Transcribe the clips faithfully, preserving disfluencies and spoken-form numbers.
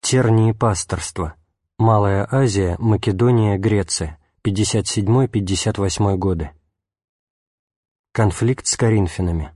Тернии пасторства. Малая Азия, Македония, Греция. пятьдесят седьмой — пятьдесят восьмой годы. Конфликт с коринфянами.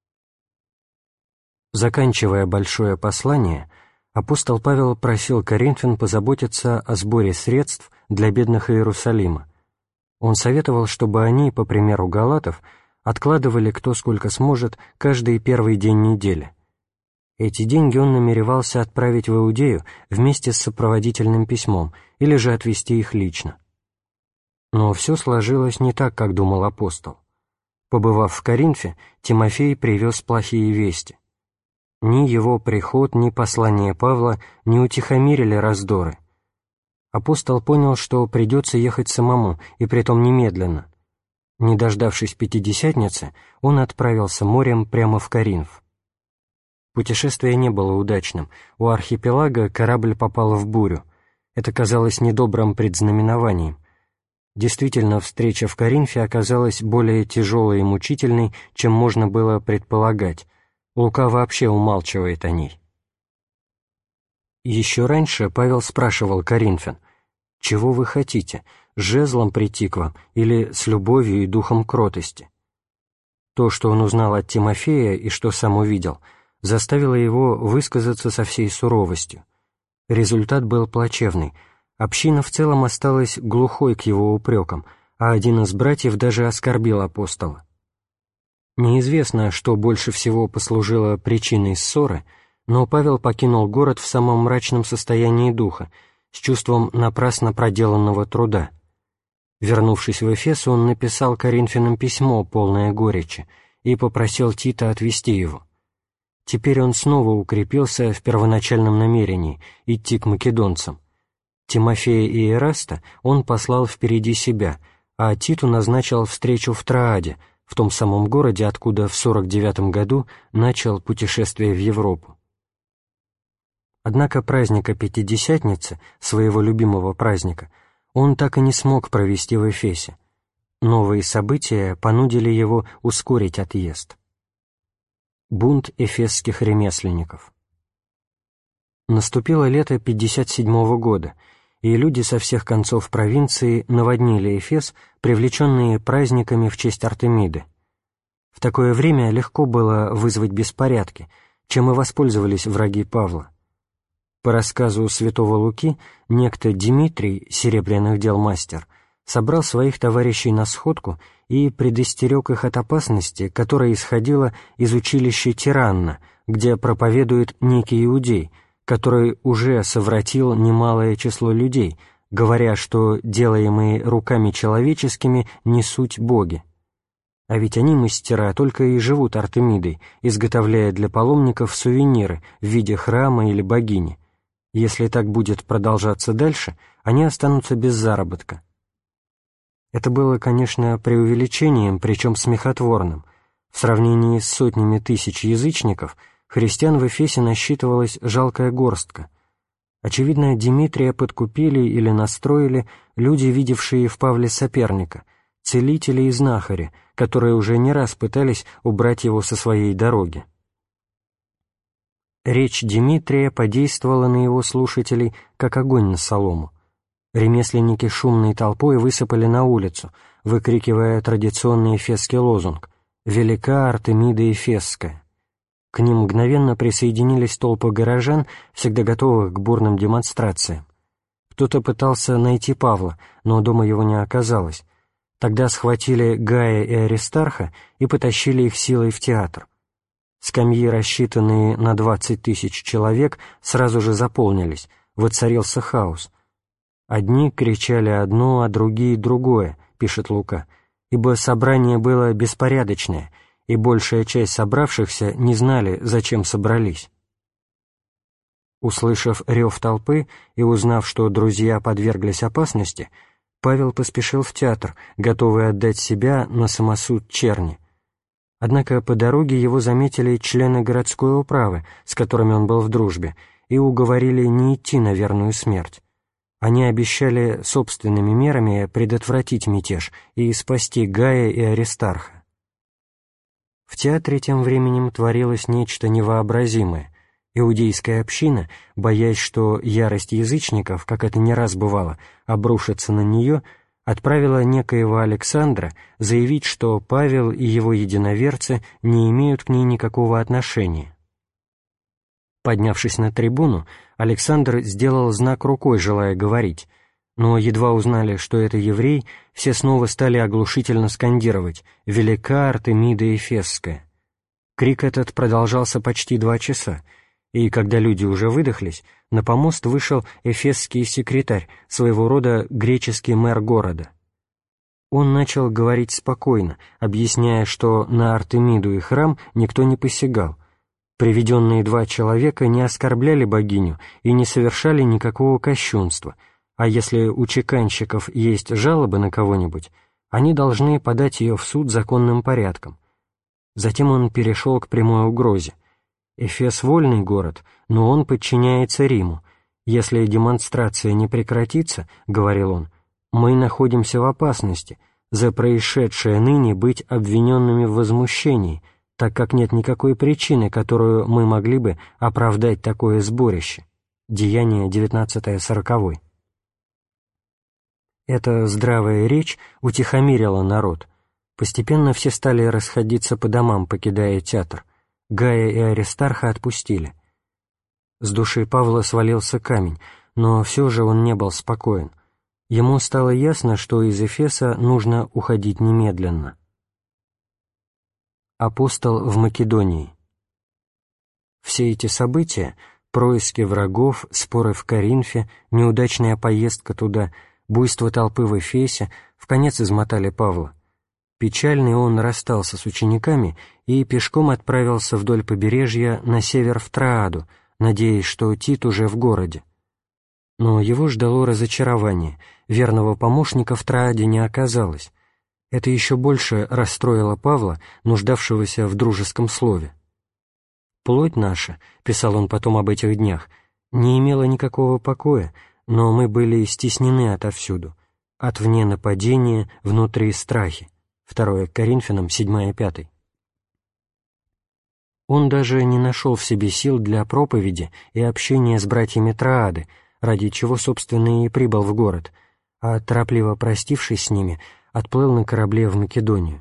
Заканчивая большое послание, апостол Павел просил коринфян позаботиться о сборе средств для бедных Иерусалима. Он советовал, чтобы они, по примеру галатов, откладывали кто сколько сможет каждый первый день недели. Эти деньги он намеревался отправить в Иудею вместе с сопроводительным письмом или же отвезти их лично. Но все сложилось не так, как думал апостол. Побывав в Коринфе, Тимофей привез плохие вести. Ни его приход, ни послание Павла не утихомирили раздоры. Апостол понял, что придется ехать самому, и притом немедленно. Не дождавшись Пятидесятницы, он отправился морем прямо в Коринф. Путешествие не было удачным. У архипелага корабль попал в бурю. Это казалось недобрым предзнаменованием. Действительно, встреча в Коринфе оказалась более тяжелой и мучительной, чем можно было предполагать. Лука вообще умалчивает о ней. Еще раньше Павел спрашивал коринфян: «Чего вы хотите, жезлом прийти к вам или с любовью и духом кротости?» То, что он узнал от Тимофея и что сам увидел, заставило его высказаться со всей суровостью. Результат был плачевный. Община в целом осталась глухой к его упрекам, а один из братьев даже оскорбил апостола. Неизвестно, что больше всего послужило причиной ссоры, но Павел покинул город в самом мрачном состоянии духа, с чувством напрасно проделанного труда. Вернувшись в Эфес, он написал коринфянам письмо, полное горечи, и попросил Тита отвезти его. Теперь он снова укрепился в первоначальном намерении идти к македонцам. Тимофея и Эраста он послал впереди себя, а Титу назначил встречу в Трааде, в том самом городе, откуда в сорок девятом году начал путешествие в Европу. Однако праздника Пятидесятницы, своего любимого праздника, он так и не смог провести в Эфесе. Новые события понудили его ускорить отъезд. Бунт эфесских ремесленников. Наступило лето пятьдесят седьмого года, и люди со всех концов провинции наводнили Эфес, привлеченные праздниками в честь Артемиды. В такое время легко было вызвать беспорядки, чем и воспользовались враги Павла. По рассказу святого Луки, некто Димитрий, серебряных дел мастер, собрал своих товарищей на сходку и предостерег их от опасности, которая исходила из училища Тиранна, где проповедует некий иудей, который уже совратил немалое число людей, говоря, что делаемые руками человеческими не суть боги. А ведь они, мастера, только и живут Артемидой, изготовляя для паломников сувениры в виде храма или богини. Если так будет продолжаться дальше, они останутся без заработка. Это было, конечно, преувеличением, причем смехотворным. В сравнении с сотнями тысяч язычников христиан в Эфесе насчитывалась жалкая горстка. Очевидно, Димитрия подкупили или настроили люди, видевшие в Павле соперника, целители и знахари, которые уже не раз пытались убрать его со своей дороги. Речь Димитрия подействовала на его слушателей, как огонь на солому. Ремесленники шумной толпой высыпали на улицу, выкрикивая традиционный эфесский лозунг «Велика Артемида Эфесская». К ним мгновенно присоединились толпы горожан, всегда готовых к бурным демонстрациям. Кто-то пытался найти Павла, но дома его не оказалось. Тогда схватили Гая и Аристарха и потащили их силой в театр. Скамьи, рассчитанные на двадцать тысяч человек, сразу же заполнились, воцарился хаос. «Одни кричали одно, а другие другое», — пишет Лука, «ибо собрание было беспорядочное, и большая часть собравшихся не знали, зачем собрались». Услышав рев толпы и узнав, что друзья подверглись опасности, Павел поспешил в театр, готовый отдать себя на самосуд черни. Однако по дороге его заметили члены городской управы, с которыми он был в дружбе, и уговорили не идти на верную смерть. Они обещали собственными мерами предотвратить мятеж и спасти Гая и Аристарха. В театре тем временем творилось нечто невообразимое. Иудейская община, боясь, что ярость язычников, как это не раз бывало, обрушится на нее, отправила некоего Александра заявить, что Павел и его единоверцы не имеют к ней никакого отношения. Поднявшись на трибуну, Александр сделал знак рукой, желая говорить, но едва узнали, что это еврей, все снова стали оглушительно скандировать «Велика Артемида Эфесская». Крик этот продолжался почти два часа, и когда люди уже выдохлись, на помост вышел эфесский секретарь, своего рода греческий мэр города. Он начал говорить спокойно, объясняя, что на Артемиду и храм никто не посягал. Приведенные два человека не оскорбляли богиню и не совершали никакого кощунства, а если у чеканщиков есть жалобы на кого-нибудь, они должны подать ее в суд законным порядком. Затем он перешел к прямой угрозе. Эфес — вольный город, но он подчиняется Риму. Если демонстрация не прекратится, — говорил он, — мы находимся в опасности за происшедшее ныне быть обвиненными в возмущении, так как нет никакой причины, которую мы могли бы оправдать такое сборище. Деяние девятнадцатое сороковой. Эта здравая речь утихомирила народ. Постепенно все стали расходиться по домам, покидая театр. Гая и Аристарха отпустили. С души Павла свалился камень, но все же он не был спокоен. Ему стало ясно, что из Эфеса нужно уходить немедленно. Апостол в Македонии. Все эти события — происки врагов, споры в Коринфе, неудачная поездка туда, буйство толпы в Эфесе — вконец измотали Павла. Печальный он расстался с учениками и пешком отправился вдоль побережья на север в Трааду, надеясь, что Тит уже в городе. Но его ждало разочарование, верного помощника в Трааде не оказалось. Это еще больше расстроило Павла, нуждавшегося в дружеском слове. «Плоть наша», — писал он потом об этих днях, — «не имела никакого покоя, но мы были стеснены отовсюду, отвне нападения, внутри страхи». второе Коринфянам седьмая пятая. Он даже не нашел в себе сил для проповеди и общения с братьями Троады, ради чего, собственно, и прибыл в город, а, торопливо простившись с ними, отплыл на корабле в Македонию.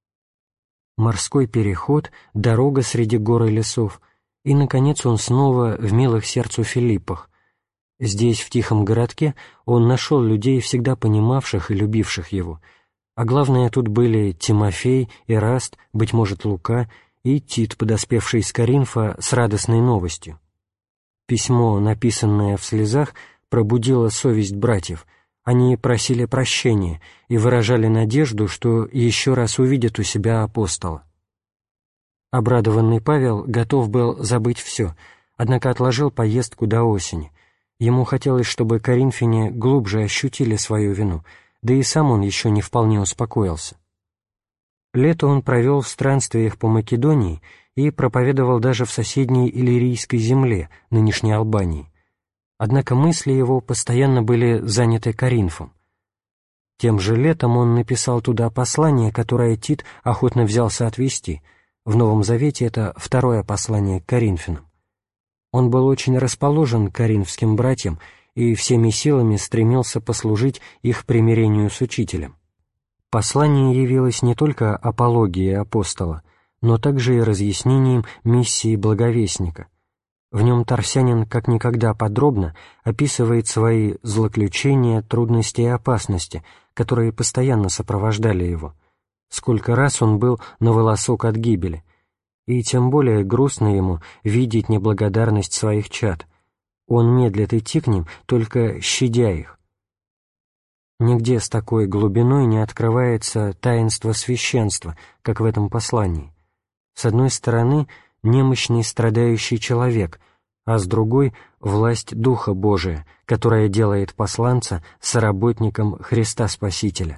Морской переход, дорога среди гор и лесов, и, наконец, он снова в милых сердцу Филиппах. Здесь, в тихом городке, он нашел людей, всегда понимавших и любивших его, а главное, тут были Тимофей, Эраст, быть может, Лука и Тит, подоспевший из Коринфа с радостной новостью. Письмо, написанное в слезах, пробудило совесть братьев. Они просили прощения и выражали надежду, что еще раз увидят у себя апостола. Обрадованный Павел готов был забыть все, однако отложил поездку до осени. Ему хотелось, чтобы коринфяне глубже ощутили свою вину, да и сам он еще не вполне успокоился. Лето он провел в странствиях по Македонии и проповедовал даже в соседней Иллирийской земле, нынешней Албании. Однако мысли его постоянно были заняты Коринфом. Тем же летом он написал туда послание, которое Тит охотно взялся отвести. В Новом Завете это второе послание к Коринфянам. Он был очень расположен к коринфским братьям и всеми силами стремился послужить их примирению с учителем. Послание явилось не только апологией апостола, но также и разъяснением миссии благовестника. В нем Тарсянин как никогда подробно описывает свои злоключения, трудности и опасности, которые постоянно сопровождали его. Сколько раз он был на волосок от гибели, и тем более грустно ему видеть неблагодарность своих чад. Он медлит идти к ним, только щадя их. Нигде с такой глубиной не открывается таинство священства, как в этом послании. С одной стороны, немощный страдающий человек, а с другой — власть Духа Божия, которая делает посланца соработником Христа Спасителя.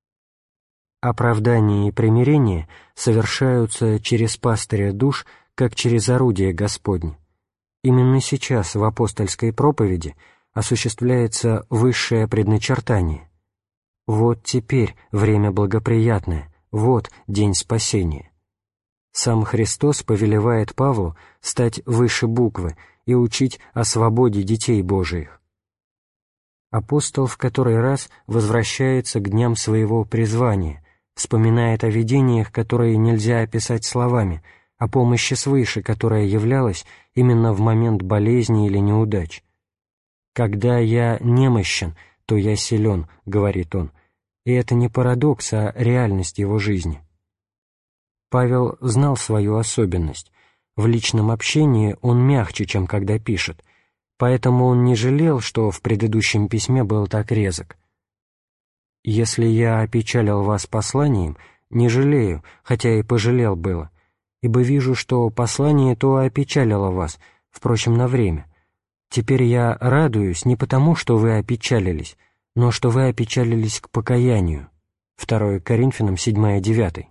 Оправдание и примирение совершаются через пастыря душ, как через орудие Господне. Именно сейчас в апостольской проповеди осуществляется высшее предначертание. Вот теперь время благоприятное, вот день спасения. Сам Христос повелевает Павлу стать выше буквы, и учить о свободе детей Божиих. Апостол в который раз возвращается к дням своего призвания, вспоминает о видениях, которые нельзя описать словами, о помощи свыше, которая являлась именно в момент болезни или неудач. «Когда я немощен, то я силен», — говорит он, и это не парадокс, а реальность его жизни. Павел знал свою особенность. В личном общении он мягче, чем когда пишет, поэтому он не жалел, что в предыдущем письме был так резок. «Если я опечалил вас посланием, не жалею, хотя и пожалел было, ибо вижу, что послание то опечалило вас, впрочем, на время. Теперь я радуюсь не потому, что вы опечалились, но что вы опечалились к покаянию». второе Коринфянам семь девять.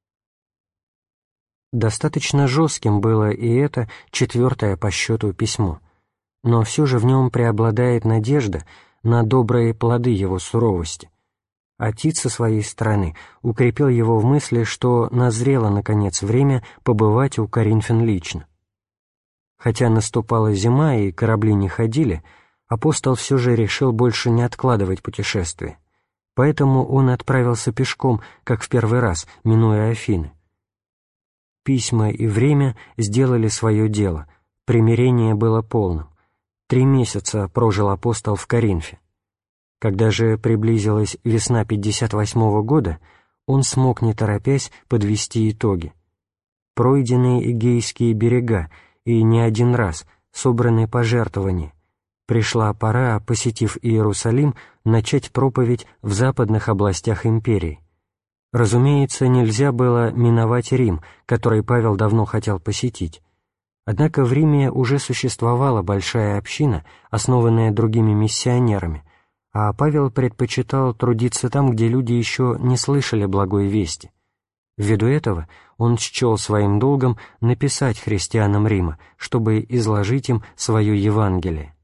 Достаточно жестким было и это четвертое по счету письмо, но все же в нем преобладает надежда на добрые плоды его суровости. А Тит со своей стороны укрепил его в мысли, что назрело, наконец, время побывать у Коринфян лично. Хотя наступала зима и корабли не ходили, апостол все же решил больше не откладывать путешествие, поэтому он отправился пешком, как в первый раз, минуя Афины. Письма и время сделали свое дело, примирение было полным. Три месяца прожил апостол в Коринфе. Когда же приблизилась весна пятьдесят восьмого года, он смог, не торопясь, подвести итоги. Пройдены Эгейские берега, и не один раз собраны пожертвования. Пришла пора, посетив Иерусалим, начать проповедь в западных областях империи. Разумеется, нельзя было миновать Рим, который Павел давно хотел посетить. Однако в Риме уже существовала большая община, основанная другими миссионерами, а Павел предпочитал трудиться там, где люди еще не слышали благой вести. Ввиду этого он счел своим долгом написать христианам Рима, чтобы изложить им свое Евангелие.